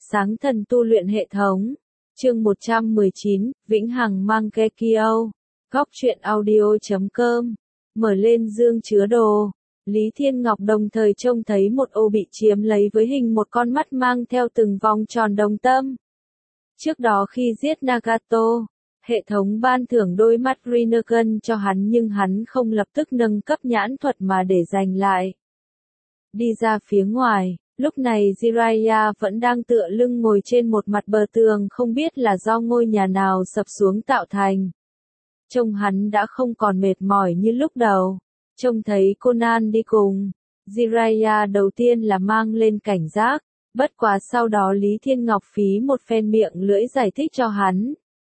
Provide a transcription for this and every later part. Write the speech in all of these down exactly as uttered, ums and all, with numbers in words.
Sáng thần tu luyện hệ thống. Chương một trăm mười chín, Vĩnh Hằng Mangekyou. Góc truyện audio chấm com. Mở lên dương chứa đồ. Lý Thiên Ngọc đồng thời trông thấy một ô bị chiếm lấy với hình một con mắt mang theo từng vòng tròn đồng tâm. Trước đó khi giết Nagato, hệ thống ban thưởng đôi mắt Rinnegan cho hắn nhưng hắn không lập tức nâng cấp nhãn thuật mà để dành lại. Đi ra phía ngoài, lúc này Jiraiya vẫn đang tựa lưng ngồi trên một mặt bờ tường không biết là do ngôi nhà nào sập xuống tạo thành. Trông hắn đã không còn mệt mỏi như lúc đầu. Trông thấy Conan đi cùng, Jiraiya đầu tiên là mang lên cảnh giác, bất quá sau đó Lý Thiên Ngọc phí một phen miệng lưỡi giải thích cho hắn.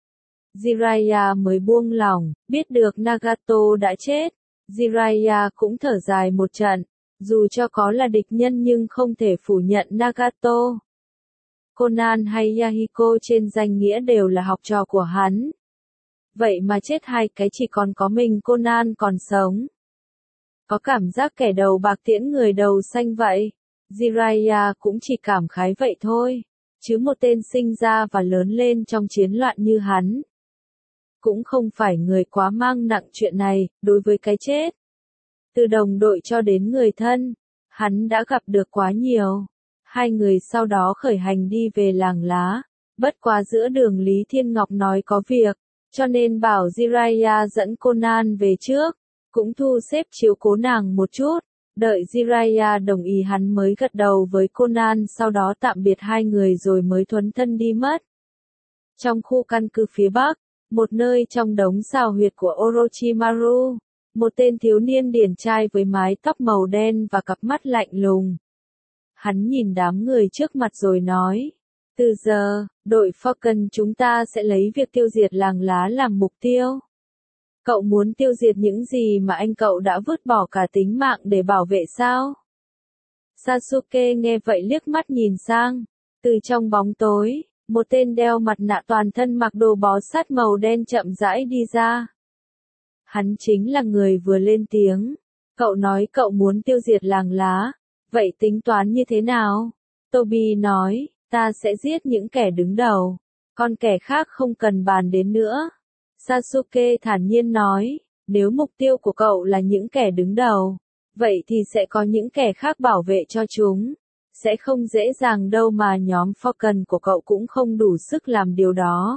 Jiraiya mới buông lỏng, biết được Nagato đã chết. Jiraiya cũng thở dài một trận, dù cho có là địch nhân nhưng không thể phủ nhận Nagato. Conan hay Yahiko trên danh nghĩa đều là học trò của hắn. Vậy mà chết hai cái chỉ còn có mình Conan còn sống. Có cảm giác kẻ đầu bạc tiễn người đầu xanh vậy. Jiraiya cũng chỉ cảm khái vậy thôi. Chứ một tên sinh ra và lớn lên trong chiến loạn như hắn cũng không phải người quá mang nặng chuyện này, đối với cái chết. Từ đồng đội cho đến người thân, hắn đã gặp được quá nhiều. Hai người sau đó khởi hành đi về làng lá. Bất quá giữa đường Lý Thiên Ngọc nói có việc, cho nên bảo Jiraiya dẫn Conan về trước, cũng thu xếp chiếu cố nàng một chút. Đợi Jiraiya đồng ý hắn mới gật đầu với Conan, sau đó tạm biệt hai người rồi mới thuấn thân đi mất. Trong khu căn cứ phía Bắc, một nơi trong đống xào huyệt của Orochimaru, một tên thiếu niên điển trai với mái tóc màu đen và cặp mắt lạnh lùng. Hắn nhìn đám người trước mặt rồi nói, từ giờ, đội Falcon chúng ta sẽ lấy việc tiêu diệt làng lá làm mục tiêu. Cậu muốn tiêu diệt những gì mà anh cậu đã vứt bỏ cả tính mạng để bảo vệ sao? Sasuke nghe vậy liếc mắt nhìn sang, từ trong bóng tối, một tên đeo mặt nạ toàn thân mặc đồ bó sát màu đen chậm rãi đi ra. Hắn chính là người vừa lên tiếng. Cậu nói cậu muốn tiêu diệt làng lá, vậy tính toán như thế nào? Toby nói, ta sẽ giết những kẻ đứng đầu, còn kẻ khác không cần bàn đến nữa. Sasuke thản nhiên nói, nếu mục tiêu của cậu là những kẻ đứng đầu, vậy thì sẽ có những kẻ khác bảo vệ cho chúng. Sẽ không dễ dàng đâu mà nhóm Falcon của cậu cũng không đủ sức làm điều đó.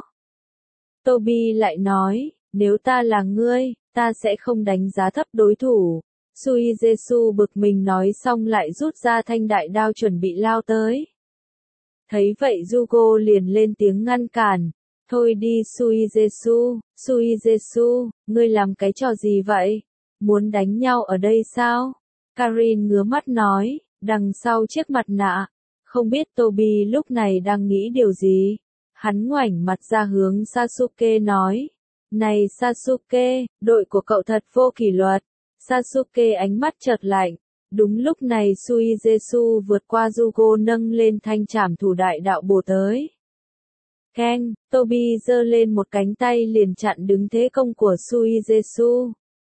Toby lại nói, nếu ta là ngươi, ta sẽ không đánh giá thấp đối thủ. Suizetsu bực mình nói xong lại rút ra thanh đại đao chuẩn bị lao tới. Thấy vậy Zuko liền lên tiếng ngăn cản. Thôi đi Suizetsu, Suizetsu, ngươi làm cái trò gì vậy? Muốn đánh nhau ở đây sao? Karin ngứa mắt nói, đằng sau chiếc mặt nạ. Không biết Toby lúc này đang nghĩ điều gì? Hắn ngoảnh mặt ra hướng Sasuke nói. Này Sasuke, đội của cậu thật vô kỷ luật. Sasuke ánh mắt chợt lạnh. Đúng lúc này Suizetsu vượt qua Zuko nâng lên thanh trảm thủ đại đạo bổ tới. Keng, Toby giơ lên một cánh tay liền chặn đứng thế công của Suizetsu.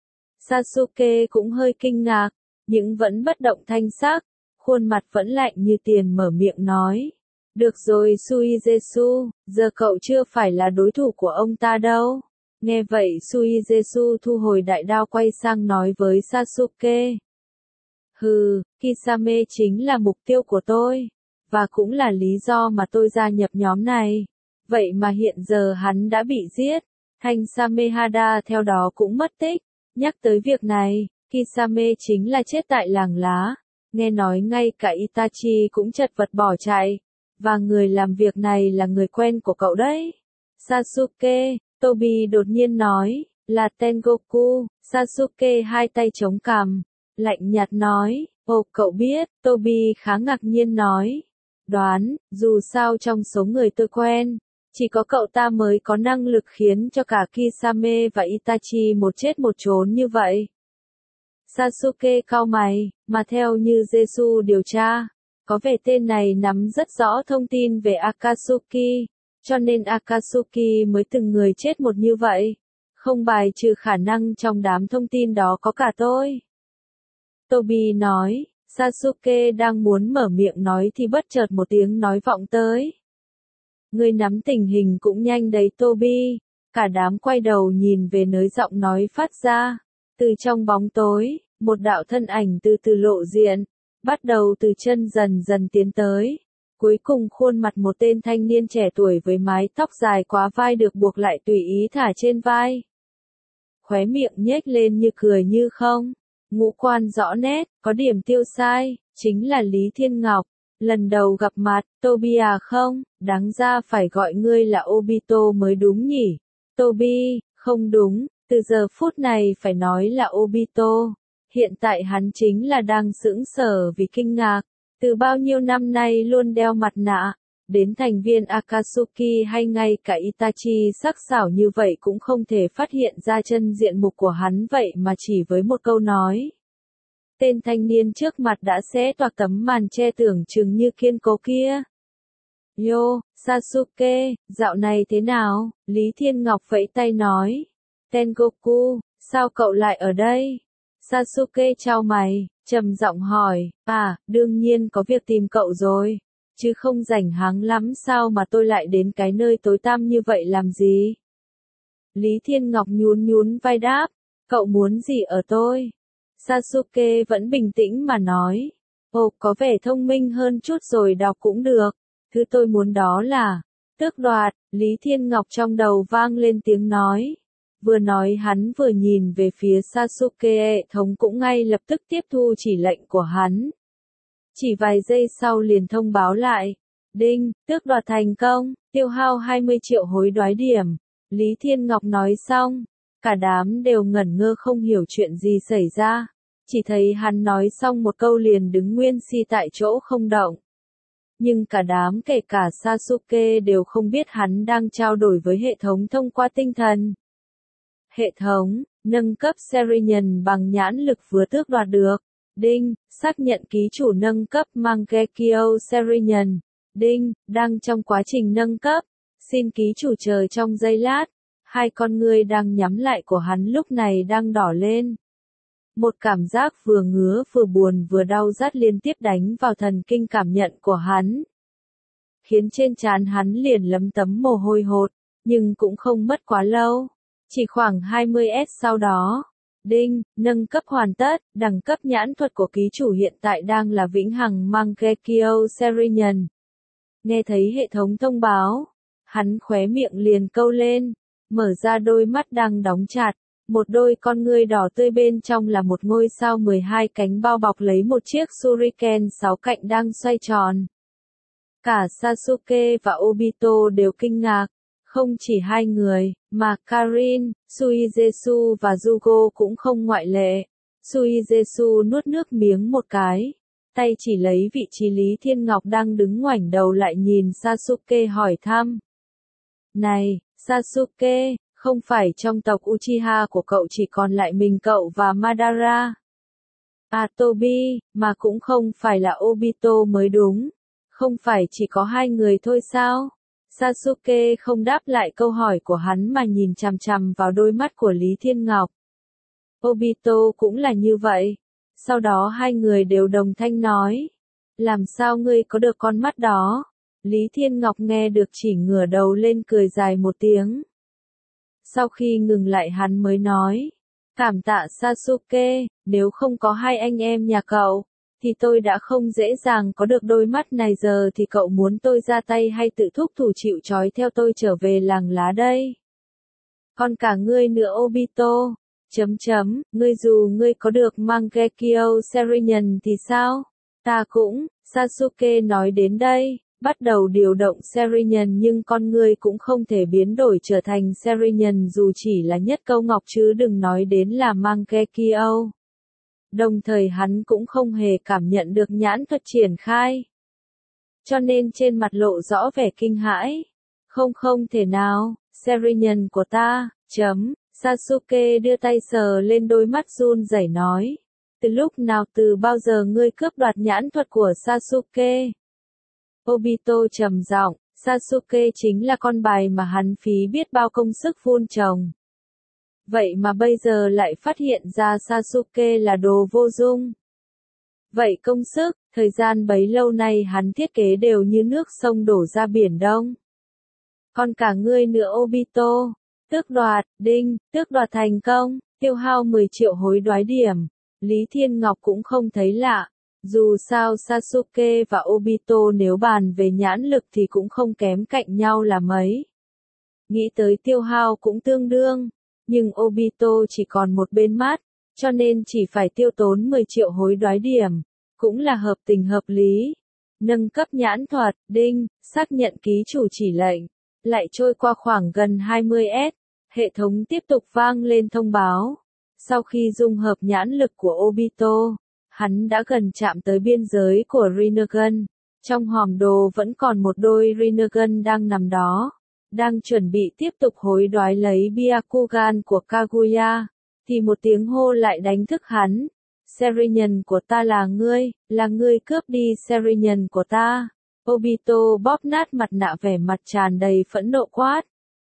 Sasuke cũng hơi kinh ngạc, nhưng vẫn bất động thanh sắc, khuôn mặt vẫn lạnh như tiền mở miệng nói. Được rồi Suizetsu, giờ cậu chưa phải là đối thủ của ông ta đâu. Nghe vậy Suizetsu thu hồi đại đao quay sang nói với Sasuke. Hừ, Kisame chính là mục tiêu của tôi, và cũng là lý do mà tôi gia nhập nhóm này. Vậy mà hiện giờ hắn đã bị giết, Thanh Samehada theo đó cũng mất tích. Nhắc tới việc này, Kisame chính là chết tại làng lá. Nghe nói ngay cả Itachi cũng chật vật bỏ chạy, và người làm việc này là người quen của cậu đấy. Sasuke, Toby đột nhiên nói, là Tengoku. Sasuke hai tay chống cằm, lạnh nhạt nói, ồ cậu biết, Toby khá ngạc nhiên nói. Đoán, dù sao trong số người tôi quen, chỉ có cậu ta mới có năng lực khiến cho cả Kisame và Itachi một chết một trốn như vậy. Sasuke cau mày, mà theo như Jesu điều tra, có vẻ tên này nắm rất rõ thông tin về Akatsuki, cho nên Akatsuki mới từng người chết một như vậy. Không bài trừ khả năng trong đám thông tin đó có cả tôi. Toby nói, Sasuke đang muốn mở miệng nói thì bất chợt một tiếng nói vọng tới. Ngươi nắm tình hình cũng nhanh đấy Toby. Cả đám quay đầu nhìn về nơi giọng nói phát ra. Từ trong bóng tối, một đạo thân ảnh từ từ lộ diện, bắt đầu từ chân dần dần tiến tới. Cuối cùng khuôn mặt một tên thanh niên trẻ tuổi với mái tóc dài quá vai được buộc lại tùy ý thả trên vai. Khóe miệng nhếch lên như cười như không. Ngũ quan rõ nét, có điểm tiêu sai, chính là Lý Thiên Ngọc. Lần đầu gặp mặt, Toby à không, đáng ra phải gọi ngươi là Obito mới đúng nhỉ. Toby, không đúng, từ giờ phút này phải nói là Obito. Hiện tại hắn chính là đang sững sờ vì kinh ngạc. Từ bao nhiêu năm nay luôn đeo mặt nạ, đến thành viên Akatsuki hay ngay cả Itachi sắc sảo như vậy cũng không thể phát hiện ra chân diện mục của hắn vậy mà chỉ với một câu nói. Tên thanh niên trước mặt đã xé toạc tấm màn che tưởng chừng như kiên cố kia. Yo, Sasuke, dạo này thế nào? Lý Thiên Ngọc vẫy tay nói. Tengoku, sao cậu lại ở đây? Sasuke chau mày, trầm giọng hỏi, à, đương nhiên có việc tìm cậu rồi, chứ không rảnh háng lắm sao mà tôi lại đến cái nơi tối tăm như vậy làm gì? Lý Thiên Ngọc nhún nhún vai đáp, cậu muốn gì ở tôi? Sasuke vẫn bình tĩnh mà nói, ồ, có vẻ thông minh hơn chút rồi đọc cũng được, thứ tôi muốn đó là, tước đoạt. Lý Thiên Ngọc trong đầu vang lên tiếng nói. Vừa nói hắn vừa nhìn về phía Sasuke, hệ thống cũng ngay lập tức tiếp thu chỉ lệnh của hắn. Chỉ vài giây sau liền thông báo lại. Đinh, tước đoạt thành công, tiêu hao hai mươi triệu hối đoái điểm. Lý Thiên Ngọc nói xong, cả đám đều ngẩn ngơ không hiểu chuyện gì xảy ra. Chỉ thấy hắn nói xong một câu liền đứng nguyên si tại chỗ không động. Nhưng cả đám kể cả Sasuke đều không biết hắn đang trao đổi với hệ thống thông qua tinh thần. Hệ thống, nâng cấp Serinhân bằng nhãn lực vừa tước đoạt được. Đinh, xác nhận ký chủ nâng cấp Mangekyo Serinhân. Đinh, đang trong quá trình nâng cấp. Xin ký chủ chờ trong giây lát. Hai con ngươi đang nhắm lại của hắn lúc này đang đỏ lên. Một cảm giác vừa ngứa vừa buồn vừa đau rát liên tiếp đánh vào thần kinh cảm nhận của hắn. Khiến trên trán hắn liền lấm tấm mồ hôi hột, nhưng cũng không mất quá lâu. Chỉ khoảng hai mươi phút sau đó, đinh, nâng cấp hoàn tất, đẳng cấp nhãn thuật của ký chủ hiện tại đang là vĩnh hằng Mangekyo Serinhân. Nghe thấy hệ thống thông báo, hắn khóe miệng liền câu lên, mở ra đôi mắt đang đóng chặt, một đôi con ngươi đỏ tươi bên trong là một ngôi sao mười hai cánh bao bọc lấy một chiếc shuriken sáu cạnh đang xoay tròn. Cả Sasuke và Obito đều kinh ngạc. Không chỉ hai người, mà Karin, Suigetsu và Zuko cũng không ngoại lệ. Suigetsu nuốt nước miếng một cái, tay chỉ lấy vị trí Lý Thiên Ngọc đang đứng ngoảnh đầu lại nhìn Sasuke hỏi thăm. Này, Sasuke, không phải trong tộc Uchiha của cậu chỉ còn lại mình cậu và Madara? À Toby, mà cũng không phải là Obito mới đúng. Không phải chỉ có hai người thôi sao? Sasuke không đáp lại câu hỏi của hắn mà nhìn chằm chằm vào đôi mắt của Lý Thiên Ngọc. Obito cũng là như vậy. Sau đó hai người đều đồng thanh nói. Làm sao ngươi có được con mắt đó? Lý Thiên Ngọc nghe được chỉ ngửa đầu lên cười dài một tiếng. Sau khi ngừng lại hắn mới nói. Cảm tạ Sasuke, nếu không có hai anh em nhà cậu, thì tôi đã không dễ dàng có được đôi mắt này giờ thì cậu muốn tôi ra tay hay tự thúc thủ chịu trói theo tôi trở về làng lá đây? Còn cả ngươi nữa Obito, chấm chấm, ngươi dù ngươi có được Mangekyo Serinhân thì sao? Ta cũng, Sasuke nói đến đây, bắt đầu điều động Serinhân nhưng con ngươi cũng không thể biến đổi trở thành Serinhân dù chỉ là nhất câu ngọc chứ đừng nói đến là Mangekyo. Đồng thời hắn cũng không hề cảm nhận được nhãn thuật triển khai. Cho nên trên mặt lộ rõ vẻ kinh hãi. Không không thể nào, Serinhân của ta, chấm, Sasuke đưa tay sờ lên đôi mắt run rẩy nói. Từ lúc nào từ bao giờ ngươi cướp đoạt nhãn thuật của Sasuke? Obito trầm giọng, Sasuke chính là con bài mà hắn phí biết bao công sức vun trồng. Vậy mà bây giờ lại phát hiện ra Sasuke là đồ vô dung. Vậy công sức, thời gian bấy lâu nay hắn thiết kế đều như nước sông đổ ra biển Đông. Còn cả ngươi nữa Obito, tước đoạt, đinh, tước đoạt thành công, tiêu hao mười triệu hối đoái điểm. Lý Thiên Ngọc cũng không thấy lạ. Dù sao Sasuke và Obito nếu bàn về nhãn lực thì cũng không kém cạnh nhau là mấy. Nghĩ tới tiêu hao cũng tương đương, nhưng Obito chỉ còn một bên mắt, cho nên chỉ phải tiêu tốn mười triệu hối đoái điểm, cũng là hợp tình hợp lý. Nâng cấp nhãn thuật, đinh, xác nhận ký chủ chỉ lệnh. Lại trôi qua khoảng gần hai mươi phút, hệ thống tiếp tục vang lên thông báo. Sau khi dung hợp nhãn lực của Obito, hắn đã gần chạm tới biên giới của Rinnegan. Trong hòm đồ vẫn còn một đôi Rinnegan đang nằm đó, đang chuẩn bị tiếp tục hối đoái lấy Byakugan của Kaguya, thì một tiếng hô lại đánh thức hắn. Sharingan của ta là ngươi, là ngươi cướp đi Sharingan của ta. Obito bóp nát mặt nạ vẻ mặt tràn đầy phẫn nộ quát.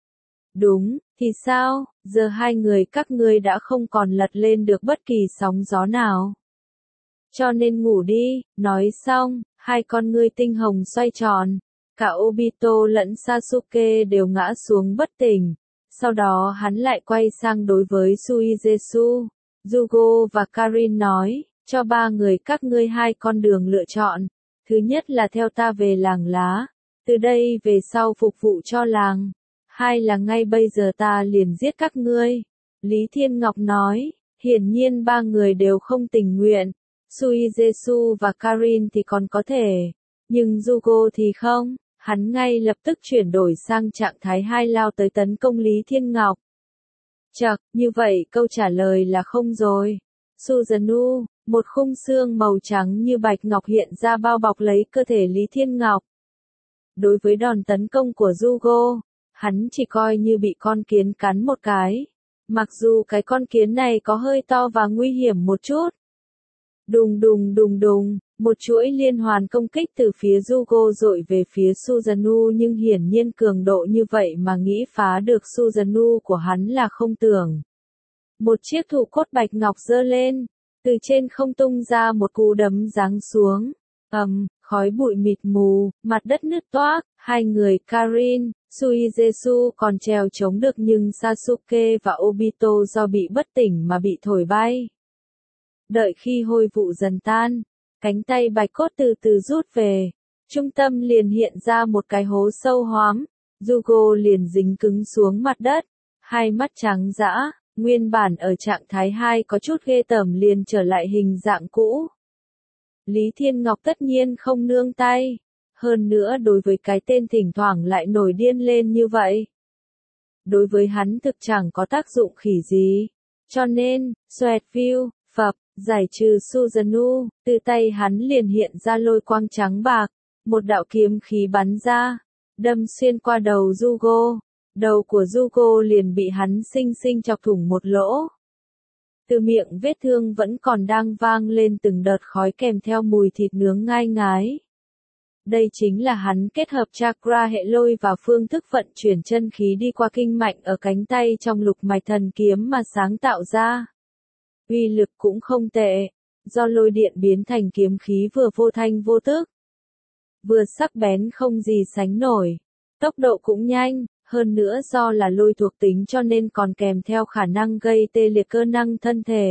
Đúng, thì sao, giờ hai người các ngươi đã không còn lật lên được bất kỳ sóng gió nào. Cho nên ngủ đi, nói xong, hai con ngươi tinh hồng xoay tròn. Cả Obito lẫn Sasuke đều ngã xuống bất tỉnh. Sau đó hắn lại quay sang đối với Suigetsu, Jugo và Karin nói, cho ba người các ngươi hai con đường lựa chọn. Thứ nhất là theo ta về làng lá, từ đây về sau phục vụ cho làng. Hai là ngay bây giờ ta liền giết các ngươi. Lý Thiên Ngọc nói, hiển nhiên ba người đều không tình nguyện. Suigetsu và Karin thì còn có thể, nhưng Jugo thì không, hắn ngay lập tức chuyển đổi sang trạng thái hai lao tới tấn công Lý Thiên Ngọc. Chậc, như vậy câu trả lời là không rồi. Susanoo, một khung xương màu trắng như bạch ngọc hiện ra bao bọc lấy cơ thể Lý Thiên Ngọc. Đối với đòn tấn công của Jugo, hắn chỉ coi như bị con kiến cắn một cái. Mặc dù cái con kiến này có hơi to và nguy hiểm một chút. Đùng đùng đùng đùng, một chuỗi liên hoàn công kích từ phía Jugo dội về phía Susanoo, nhưng hiển nhiên cường độ như vậy mà nghĩ phá được Susanoo của hắn là không tưởng. Một chiếc thủ cốt bạch ngọc giơ lên, từ trên không tung ra một cú đấm giáng xuống. Ầm, khói bụi mịt mù, mặt đất nứt toác, hai người Karin, Suigetsu còn trèo chống được nhưng Sasuke và Obito do bị bất tỉnh mà bị thổi bay. Đợi khi hôi vụ dần tan, cánh tay bạch cốt từ từ rút về, trung tâm liền hiện ra một cái hố sâu hoắm, Jugo liền dính cứng xuống mặt đất, hai mắt trắng dã, nguyên bản ở trạng thái hai có chút ghê tởm liền trở lại hình dạng cũ. Lý Thiên Ngọc tất nhiên không nương tay, hơn nữa đối với cái tên thỉnh thoảng lại nổi điên lên như vậy. Đối với hắn thực chẳng có tác dụng khỉ gì, cho nên, xoẹt phiu, phập, giải trừ Susanoo, từ tay hắn liền hiện ra lôi quang trắng bạc, một đạo kiếm khí bắn ra, đâm xuyên qua đầu Jugo, đầu của Jugo liền bị hắn xinh xinh chọc thủng một lỗ. Từ miệng vết thương vẫn còn đang vang lên từng đợt khói kèm theo mùi thịt nướng ngai ngái. Đây chính là hắn kết hợp chakra hệ lôi và phương thức vận chuyển chân khí đi qua kinh mạch ở cánh tay trong lục mạch thần kiếm mà sáng tạo ra. Uy lực cũng không tệ, do lôi điện biến thành kiếm khí vừa vô thanh vô tức, vừa sắc bén không gì sánh nổi, tốc độ cũng nhanh, hơn nữa do là lôi thuộc tính cho nên còn kèm theo khả năng gây tê liệt cơ năng thân thể.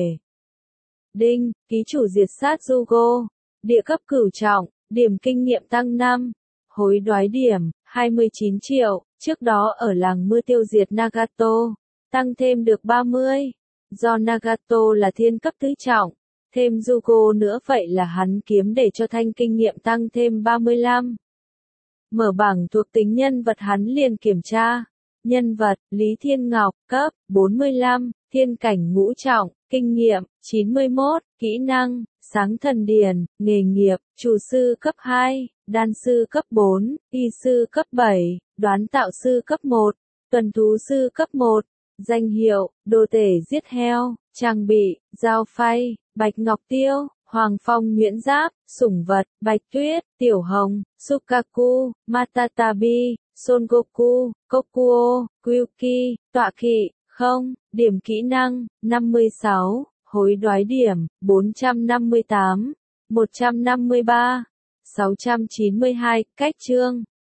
Đinh, ký chủ diệt sát Jugo, địa cấp cửu trọng, điểm kinh nghiệm tăng năm, hối đoái điểm, hai mươi chín triệu, trước đó ở làng mưa tiêu diệt Nagato, tăng thêm được ba mươi. Do Nagato là thiên cấp tứ trọng, thêm Jugo nữa vậy là hắn kiếm để cho thanh kinh nghiệm tăng thêm ba mươi lăm. Mở bảng thuộc tính nhân vật hắn liền kiểm tra. Nhân vật, Lý Thiên Ngọc, cấp, bốn mươi lăm, thiên cảnh ngũ trọng, kinh nghiệm, chín mươi mốt, kỹ năng, sáng thần điền, nghề nghiệp, chủ sư cấp hai, đan sư cấp bốn, y sư cấp bảy, đoán tạo sư cấp một, tuần thú sư cấp một. Danh hiệu, đồ tể giết heo, trang bị, dao phay, bạch ngọc tiêu, hoàng phong nhuyễn giáp, sủng vật, bạch tuyết, tiểu hồng, Sukaku, Matatabi, Son Goku, Kokuo, Kyuki, tọa kỵ, không, điểm kỹ năng, năm mươi sáu, hối đoái điểm, bốn trăm năm mươi tám, một trăm năm mươi ba. sáu trăm chín mươi hai. Cách chương